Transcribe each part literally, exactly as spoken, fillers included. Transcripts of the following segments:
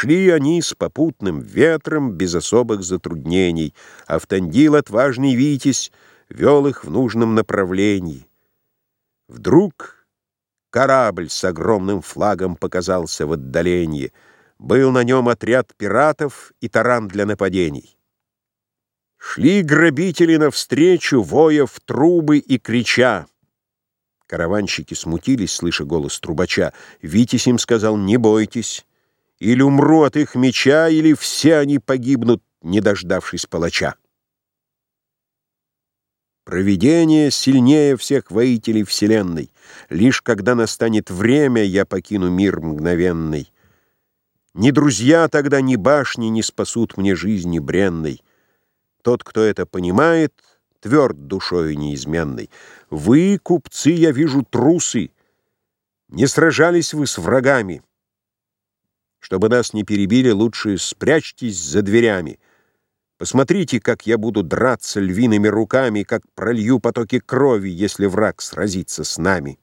Шли они с попутным ветром без особых затруднений. Автандил, отважный Витязь, вел их в нужном направлении. Вдруг корабль с огромным флагом показался в отдалении. Был на нем отряд пиратов и таран для нападений. Шли грабители навстречу, воя в трубы и крича. Караванщики смутились, слыша голос трубача. Витязь им сказал: «Не бойтесь, или умру от их меча, или все они погибнут, не дождавшись палача». Провидение сильнее всех воителей вселенной. Лишь когда настанет время, я покину мир мгновенный. Ни друзья тогда, ни башни не спасут мне жизни бренной. Тот, кто это понимает, тверд душою неизменной. Вы, купцы, я вижу, трусы. Не сражались вы с врагами. Чтобы нас не перебили, лучше спрячьтесь за дверями. Посмотрите, как я буду драться львиными руками, как пролью потоки крови, если враг сразится с нами.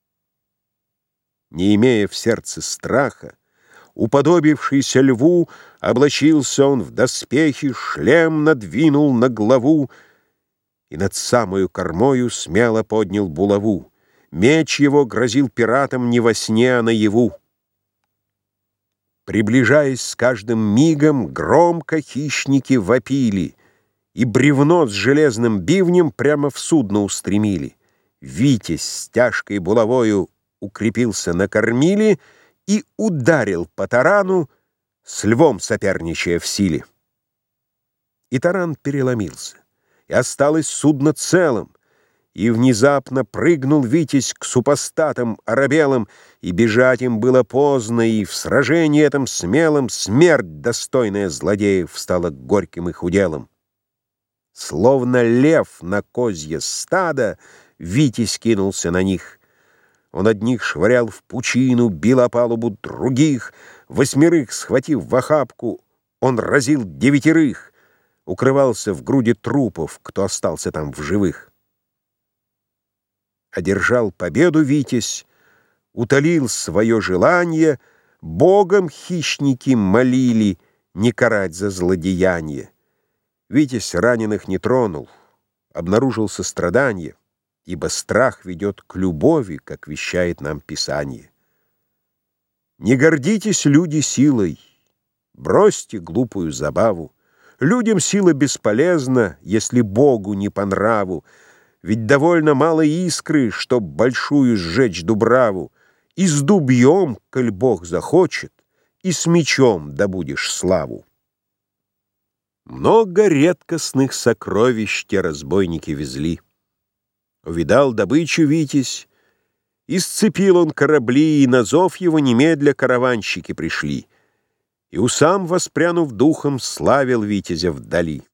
Не имея в сердце страха, уподобившийся льву, облачился он в доспехи, шлем надвинул на главу и над самою кормою смело поднял булаву. Меч его грозил пиратам не во сне, а наяву. Приближаясь с каждым мигом, громко хищники вопили, и бревно с железным бивнем прямо в судно устремили. Витязь с тяжкой булавою укрепился на кормиле и ударил по тарану, с львом соперничая в силе. И таран переломился, и осталось судно целым, и внезапно прыгнул Витязь к супостатам оробелым, и бежать им было поздно, и в сражении этом смелом смерть, достойная злодеев, стала горьким их уделом. Словно лев на козье стадо, Витязь кинулся на них. Он одних швырял в пучину, бил о палубу других, восьмерых схватив в охапку, он разил девятерых, укрывался в груди трупов, кто остался там в живых. Одержал победу Витязь, утолил свое желание, Богом хищники молили не карать за злодеяние. Витязь раненых не тронул, обнаружил сострадание, ибо страх ведет к любови, как вещает нам Писание. Не гордитесь, люди, силой, бросьте глупую забаву. Людям сила бесполезна, если Богу не по нраву, ведь довольно мало искры, чтоб большую сжечь дубраву. И с дубьем, коль Бог захочет, и с мечом добудешь славу. Много редкостных сокровищ те разбойники везли. Увидал добычу Витязь, и сцепил он корабли, и на зов его немедля караванщики пришли. И усам, воспрянув духом, славил Витязя вдали.